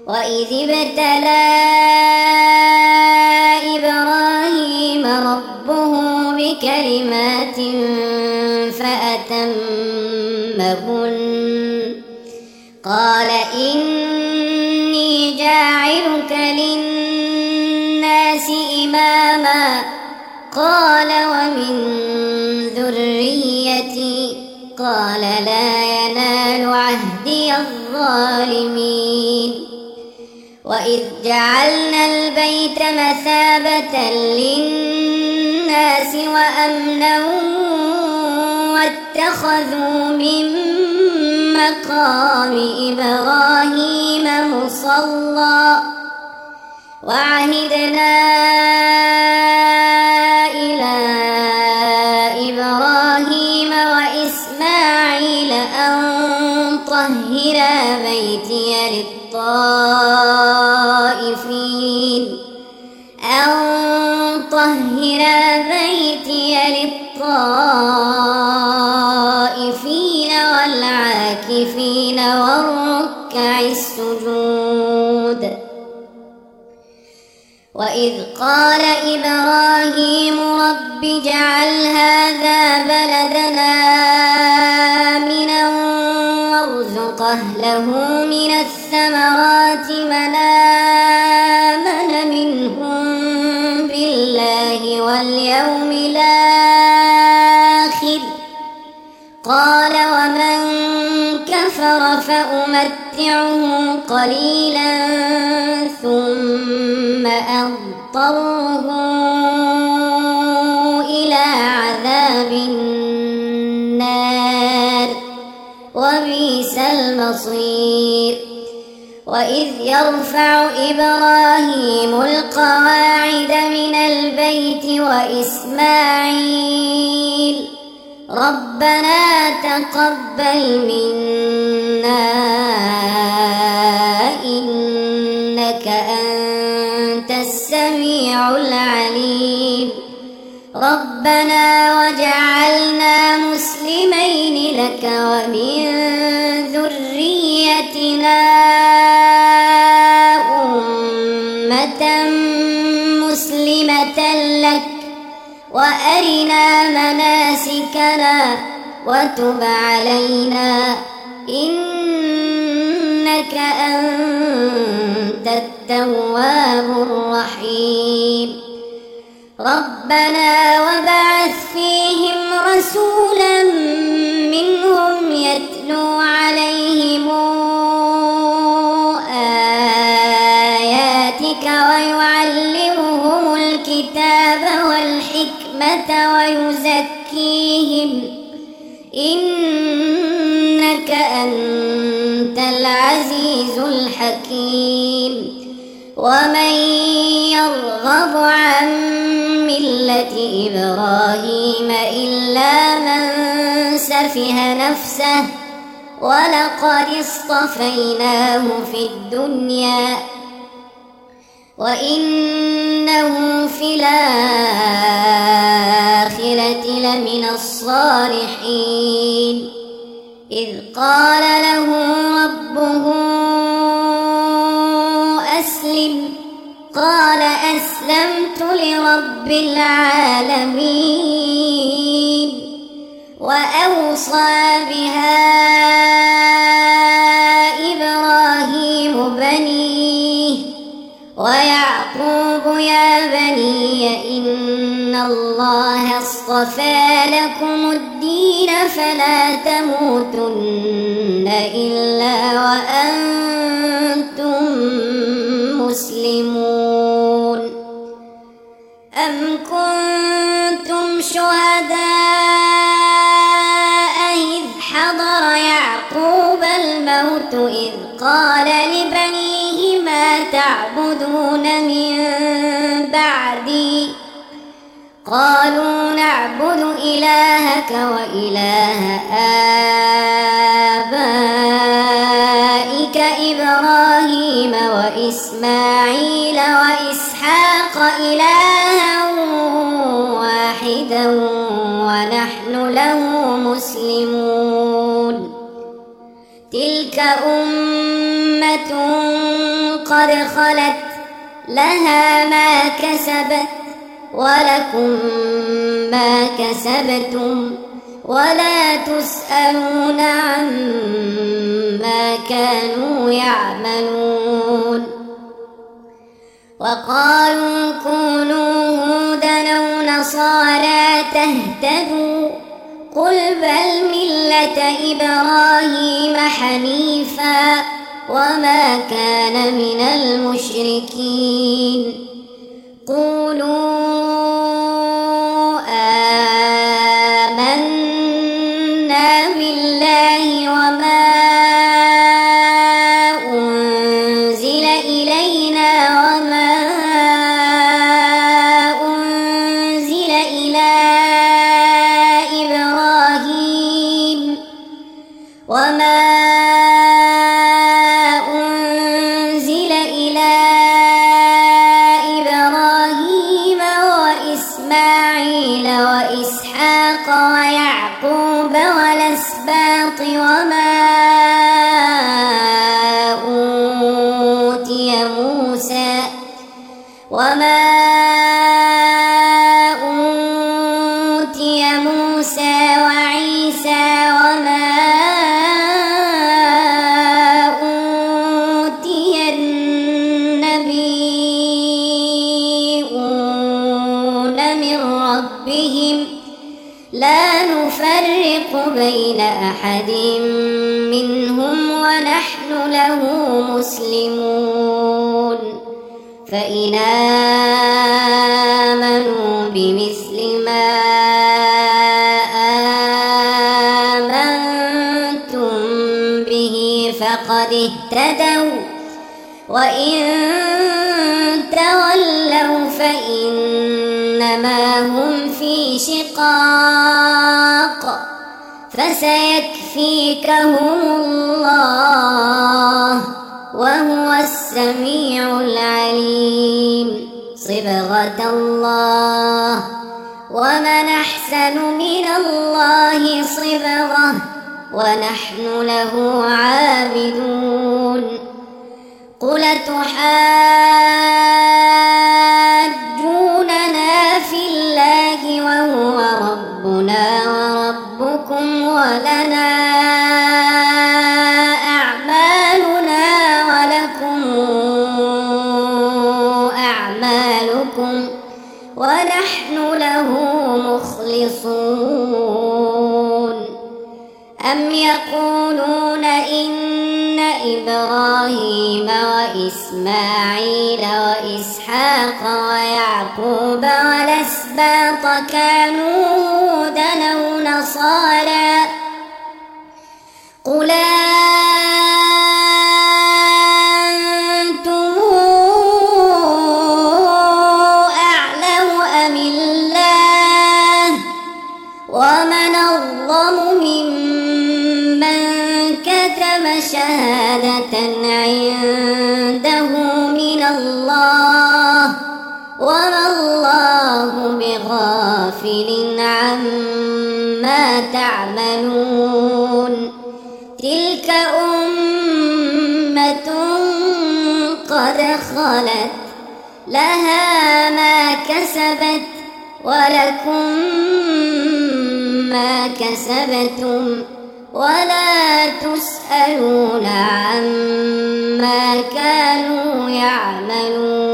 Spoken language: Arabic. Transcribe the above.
وإذ ابتلى إبراهيم ربه بكلمات فأتمهن قال إني جاعلك للناس إماما قال ومن ذريتي قال لا ينال عهدي الظالمين وإذ جعلنا البيت مثابة للناس وأمنا واتخذوا من مقام إبراهيم مصلى وعهدنا إلى إبراهيم وإسماعيل أن طهرا بيتي للطائفين والعاكفين والركع السجود وإذ قال إبراهيم رب اجعل هذا بلدنا آمنا وارزق أهله من الثمرات من آمن منهم بالله واليوم الآخر قال ومن كفر فأمتعه قليلا ثم أضطره إلى عذاب النار وبئس المصير وإذ يرفع إبراهيم القواعد من البيت وإسماعيل ربنا تقبل منا إنك أنت السميع العليم ربنا وجعلنا مسلمين لك ومن ذريتنا أمة مسلمة لك وأرنا مناسكنا وتب علينا إنك أنت التواب الرحيم ربنا وبعث فيهم رسولا منهم يتلو عليهم آياتك ويعلمهم الكتاب والحكمة ويزكيهم إنك أنت العزيز الحكيم ومن يرغب عن ملة إبراهيم إلا من سفه نفسه ولقد اصطفيناه في الدنيا وإنه في الآخرة لمن الصالحين إذ قال له ربه أسلم قال أسلمت لرب العالمين وأوصى بها إبراهيم بنيه ويعقوب يا بني إن الله اصطفى لكم الدين فلا تموتن إلا وأنتم مسلمون أم كنتم شهداء إذ حضر يعقوب الموت إذ قال لبنيه ما تعبدون من بعدي قالوا نعبد إلهك وإله آبائك إبراهيم وإسماعيل وإسحاق إلها واحدا ونحن له مسلمون تلك أمة قد خلت لها ما كسبت ولكم ما كسبتم ولا تسألون عما كانوا يعملون. وقالوا كونوا هودا أو نصارى تهتدوا قل بل ملة إبراهيم حنيفا وما كان من المشركين. قولوا آمنا بالله وما أنزل إلينا وما أنزل إلى إبراهيم وإسماعيل وإسحاق ويعقوب والأسباط وما أوتي موسى وعيسى وما أوتي النبيون من ربهم لا نفرق بين أحد منهم ونحن له مسلمون. فإن آمنوا بمثل ما آمنتم به فقد اهتدوا وإن تولوا فإنما هم في شقاق فسيكفيكهم الله وهو السميع العليم. صبغة الله ومن أحسن من الله صبغة ونحن له عابدون. قل تحاجوننا في الله وهو ربنا وربكم ولنا أعمالنا ولكم أعمالكم ونحن له مخلصون. أم يقولون إن إبراهيم وإسماعيل وإسحاق ويعقوب والأسباط كانوا هودا أو نصارى قل أنتم أعلم أم الله ومن أظلم ممن كتم شهادة عنده من الله وما الله بغافل عما تعملون. تلك أمة قد خلت لها ما كسبت ولكم ما كسبتم ولا تسألون عما كانوا يعملون.